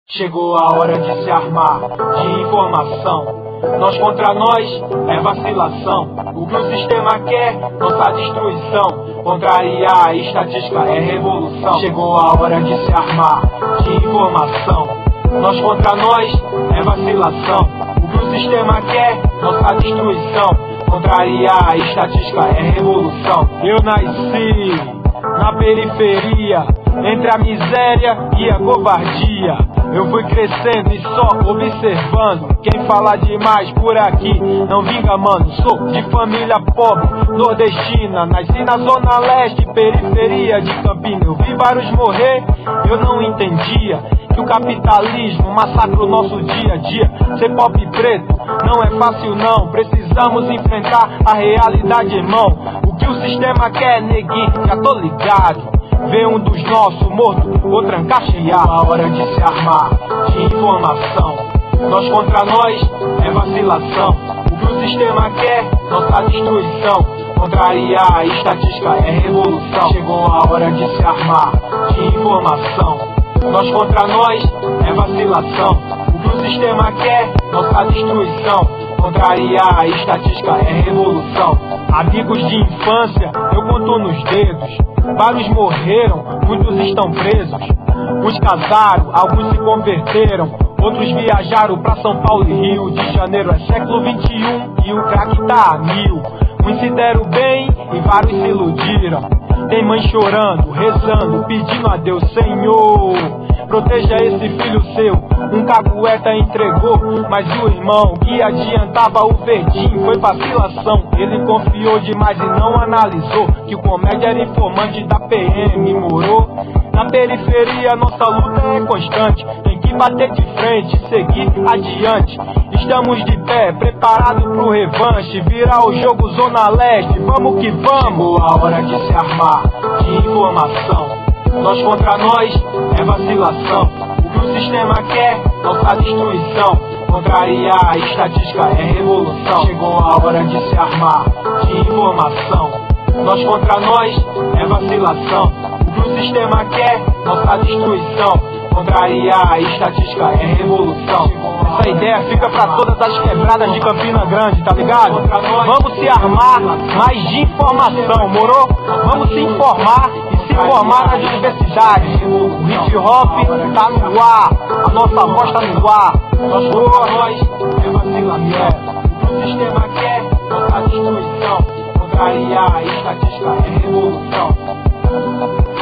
Chegou a hora de se armar de informação. Nós contra nós é vacilação. O que o sistema quer, nossa destruição. Contrariar a estatística é revolução. Chegou a hora de se armar de informação. Nós contra nós é vacilação. O que o sistema quer, nossa destruição. Contrariar a estatística é revolução. Eu nasci na periferia, entre a miséria e a covardia. Eu fui crescendo e só observando. Quem fala demais por aqui não vinga, mano. Sou de família pobre, nordestina. Nasci na zona leste, periferia de Campinas. Eu vi vários morrer, eu não entendia que o capitalismo massacra o nosso dia a dia. Ser pobre e preto não é fácil não. Precisamos enfrentar a realidade, irmão. O que o sistema quer, neguinho, já tô ligado. Vê um dos nossos morto, outro encaixear. A hora de se armar de informação. Nós contra nós é vacilação. O que o sistema quer, nossa destruição. Contrariar a estatística é revolução. Chegou a hora de se armar de informação. Nós contra nós é vacilação. O que o sistema quer, nossa destruição. Contrariar a estatística é revolução. Amigos de infância, eu conto nos dedos. Vários morreram, muitos estão presos. Uns casaram, alguns se converteram. Outros viajaram pra São Paulo e Rio de Janeiro. É século XXI e o crack tá a mil. Uns se deram bem e vários se iludiram. Tem mãe chorando, rezando, pedindo a Deus: Senhor, proteja esse filho seu. Um cagueta entregou, mas o irmão que adiantava o verdinho foi vacilação. Ele confiou demais e não analisou que o comédia era informante da PM, morou. Na periferia nossa luta é constante. Tem que bater de frente e seguir adiante. Estamos de pé, preparados pro revanche. Virar o jogo Zona Leste, vamos que vamos. Chegou a hora de se armar de informação. Nós contra nós é vacilação. O que o sistema quer, nossa destruição. Contrariar a estatística é revolução. Chegou a hora de se armar de informação. Nós contra nós é vacilação. O que o sistema quer, nossa destruição. Contrariar a estatística é revolução. Essa ideia fica pra todas as quebradas de Campina Grande, tá ligado? Vamos se armar mais de informação, morou? Vamos se informar e se formar nas universidades. O hip hop tá no ar, a nossa voz tá no ar. Nós contra nós é vacilação. O que o sistema quer, nossa destruição. Contrariar a estatística é revolução.